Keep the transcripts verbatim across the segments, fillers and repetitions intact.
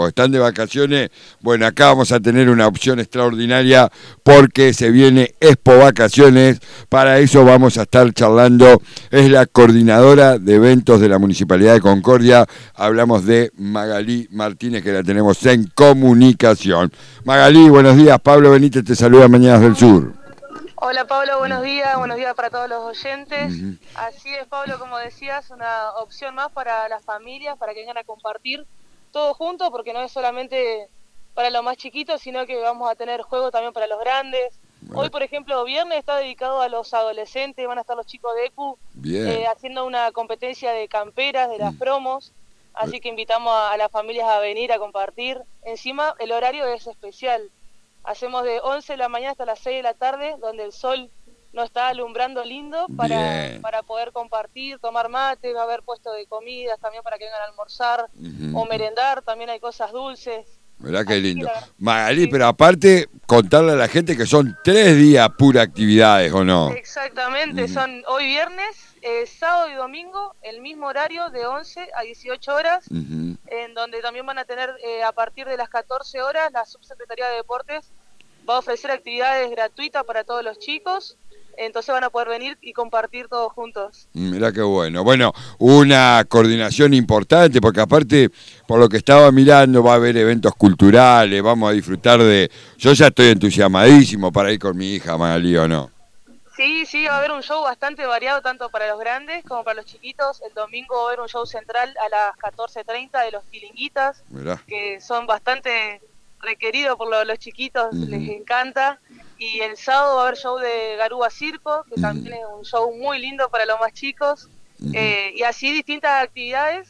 o están de vacaciones, bueno, acá vamos a tener una opción extraordinaria porque se viene Expo Vacaciones. Para eso vamos a estar charlando. Es la coordinadora de eventos de la Municipalidad de Concordia. Hablamos de Magalí Martínez, que la tenemos en comunicación. Magalí, buenos días. Pablo Benítez te saluda, Mañanas del Sur. Hola Pablo, buenos días, buenos días para todos los oyentes. Uh-huh. Así es Pablo, como decías, una opción más para las familias, para que vengan a compartir todo junto, porque no es solamente para los más chiquitos, sino que vamos a tener juegos también para los grandes. Bueno. Hoy, por ejemplo, viernes está dedicado a los adolescentes, van a estar los chicos de E Q eh, haciendo una competencia de camperas, de las promos, así que invitamos a, a las familias a venir a compartir. Encima, el horario es especial. Hacemos de once de la mañana hasta las seis de la tarde, donde el sol nos está alumbrando lindo para, para poder compartir, tomar mate, va a haber puesto de comidas también para que vengan a almorzar uh-huh. o merendar, también hay cosas dulces. Mirá qué lindo. La... Magalí, sí. Pero aparte, contarle a la gente que son tres días pura actividades, ¿o no? Exactamente, uh-huh. son hoy viernes, eh, sábado y domingo, el mismo horario de once a dieciocho horas, uh-huh. en donde también van a tener eh, a partir de las catorce horas la Subsecretaría de Deportes va a ofrecer actividades gratuitas para todos los chicos. Entonces van a poder venir y compartir todos juntos. Mirá qué bueno. Bueno, una coordinación importante, porque aparte, por lo que estaba mirando, va a haber eventos culturales, vamos a disfrutar de... Yo ya estoy entusiasmadísimo para ir con mi hija, Magalí, ¿o no? Sí, sí, va a haber un show bastante variado, tanto para los grandes como para los chiquitos. El domingo va a haber un show central a las catorce treinta de los Tilinguitas, Mirá. que son bastante requeridos por los, los chiquitos, uh-huh. les encanta. Y el sábado va a haber show de Garúa Circo, que uh-huh. también es un show muy lindo para los más chicos. Uh-huh. Eh, y así distintas actividades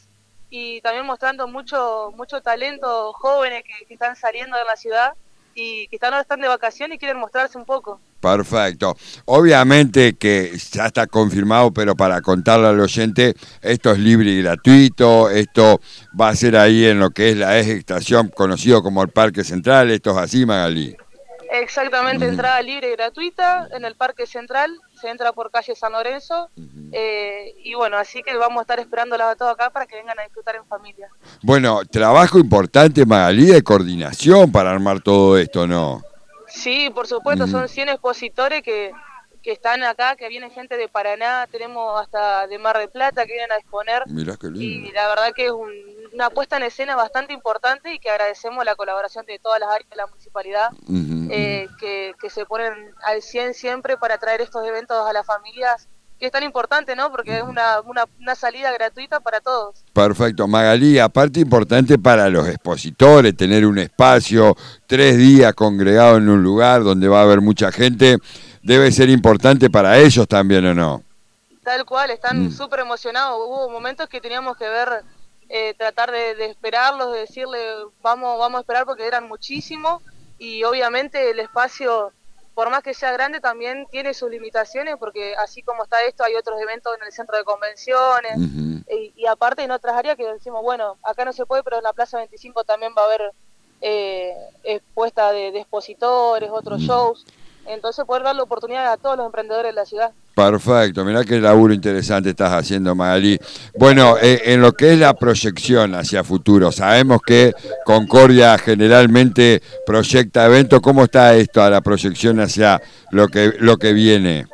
y también mostrando mucho mucho talento, jóvenes que, que están saliendo de la ciudad y que están, ahora están de vacaciones y quieren mostrarse un poco. Perfecto. Obviamente que ya está confirmado, pero para contarle al oyente, esto es libre y gratuito, esto va a ser ahí en lo que es la ex estación, conocido como el Parque Central. ¿Esto es así, Magalí? Exactamente, uh-huh. entrada libre y gratuita en el Parque Central, se entra por calle San Lorenzo, uh-huh. eh, y bueno, así que vamos a estar esperándolas a todos acá para que vengan a disfrutar en familia. Bueno, trabajo importante, Magalí, de coordinación para armar todo esto, ¿no? Sí, por supuesto, uh-huh. son cien expositores que, que están acá, que viene gente de Paraná, tenemos hasta de Mar del Plata que vienen a exponer. Mirá qué lindo. Y la verdad que es un, una puesta en escena bastante importante y que agradecemos la colaboración de todas las áreas de la municipalidad, uh-huh, eh, uh-huh. que, que se ponen al cien siempre para traer estos eventos a las familias, que es tan importante, ¿no? Porque uh-huh. es una, una, una salida gratuita para todos. Perfecto. Magalí, aparte importante para los expositores, tener un espacio, tres días congregado en un lugar donde va a haber mucha gente, debe ser importante para ellos también, ¿o no? Tal cual, están súper mm. emocionados. Hubo momentos que teníamos que ver... Eh, tratar de, de esperarlos, de decirle vamos vamos a esperar porque eran muchísimos y obviamente el espacio, por más que sea grande, también tiene sus limitaciones porque así como está esto hay otros eventos en el centro de convenciones uh-huh. y, y aparte en otras áreas que decimos, bueno, acá no se puede, pero en la Plaza veinticinco también va a haber eh, expuesta de, de expositores, otros uh-huh. shows, entonces poder dar la oportunidad a todos los emprendedores de la ciudad. Perfecto, mirá qué laburo interesante estás haciendo, Magalí. Bueno, eh, en lo que es la proyección hacia futuro, sabemos que Concordia generalmente proyecta eventos. ¿Cómo está esto a la proyección hacia lo que lo que viene?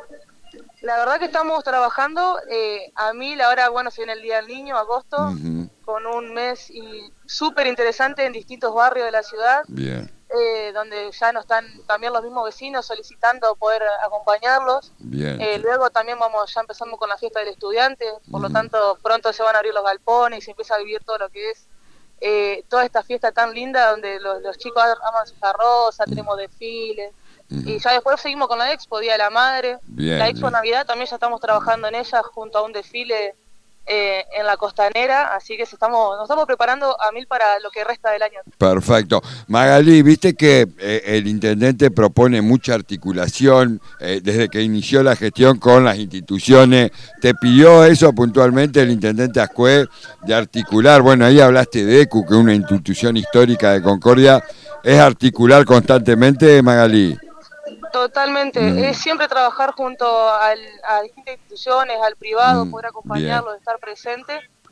La verdad que estamos trabajando, eh, a mí ahora, bueno, se viene el Día del Niño, agosto, uh-huh. con un mes súper interesante en distintos barrios de la ciudad. Bien. Eh, donde ya nos están también los mismos vecinos solicitando poder acompañarlos. Bien. Eh, luego también vamos, ya empezamos con la fiesta del estudiante, por uh-huh. lo tanto pronto se van a abrir los galpones y se empieza a vivir todo lo que es eh, toda esta fiesta tan linda donde los, los chicos aman su carroza, uh-huh. tenemos desfiles. Uh-huh. Y ya después seguimos con la Expo, Día de la Madre. Bien, la Expo bien. Navidad también ya estamos trabajando en ella junto a un desfile Eh, en la costanera, así que se estamos, nos estamos preparando a mil para lo que resta del año. Perfecto. Magalí, viste que eh, el intendente propone mucha articulación eh, desde que inició la gestión con las instituciones. ¿Te pidió eso puntualmente el intendente Ascué de articular? Bueno, ahí hablaste de E Q, que es una institución histórica de Concordia. ¿Es articular constantemente, Magalí? Totalmente, mm. es siempre trabajar junto al, a distintas instituciones, al privado, mm. poder acompañarlos, estar presente.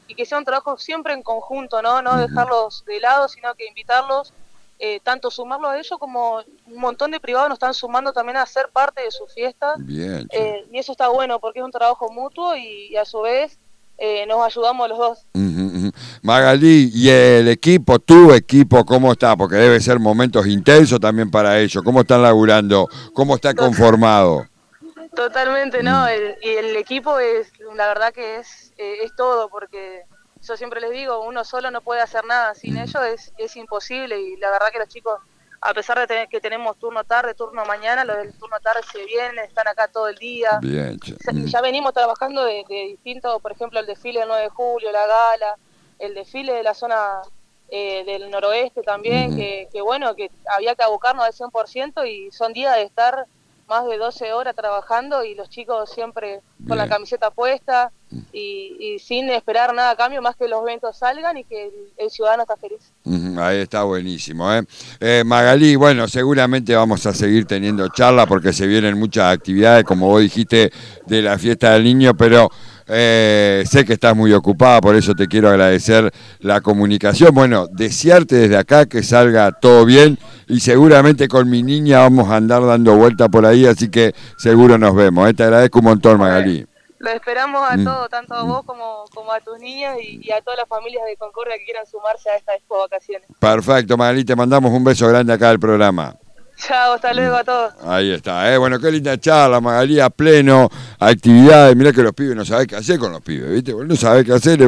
y que sea un trabajo siempre en conjunto, ¿no? No dejarlos de lado, sino que invitarlos, eh, tanto sumarlos a ellos como un montón de privados nos están sumando también a ser parte de su fiesta. Bien, eh, y eso está bueno porque es un trabajo mutuo y, y a su vez eh, nos ayudamos los dos. Uh-huh. Magalí, ¿y el equipo, tu equipo, cómo está? Porque debe ser momentos intensos también para ellos. ¿Cómo están laburando? ¿Cómo está conformado? Totalmente, no, el, y el equipo es, la verdad que es, eh, es todo, porque yo siempre les digo, uno solo no puede hacer nada, sin mm. ellos es, es imposible, y la verdad que los chicos, a pesar de tener, que tenemos turno tarde, turno mañana, los del turno tarde se vienen, están acá todo el día. Bien. Mm. Ya venimos trabajando de, de distintos, por ejemplo, el desfile del nueve de julio, la gala, el desfile de la zona eh, del noroeste también, mm. que, que bueno, que había que abocarnos al cien por ciento y son días de estar más de doce horas trabajando y los chicos siempre Bien. Con la camiseta puesta y, y sin esperar nada a cambio más que los eventos salgan y que el, el ciudadano está feliz. Uh-huh, ahí está buenísimo. ¿eh? Eh, Magalí, bueno, seguramente vamos a seguir teniendo charla porque se vienen muchas actividades, como vos dijiste, de la fiesta del niño, pero eh, sé que estás muy ocupada, por eso te quiero agradecer la comunicación. Bueno, desearte desde acá que salga todo bien y seguramente con mi niña vamos a andar dando vuelta por ahí, así que seguro nos vemos. ¿eh? Te agradezco un montón, Magalí. Lo esperamos a mm. todos, tanto a vos como, como a tus niñas y, y a todas las familias de Concordia que quieran sumarse a esta Expo Vacaciones. Perfecto, Magalí, te mandamos un beso grande acá del programa. Chao, hasta luego a todos. Ahí está, ¿eh? Bueno, qué linda charla, Magalí, a pleno, actividades. Mirá que los pibes no saben qué hacer con los pibes, ¿viste? No saben qué hacer.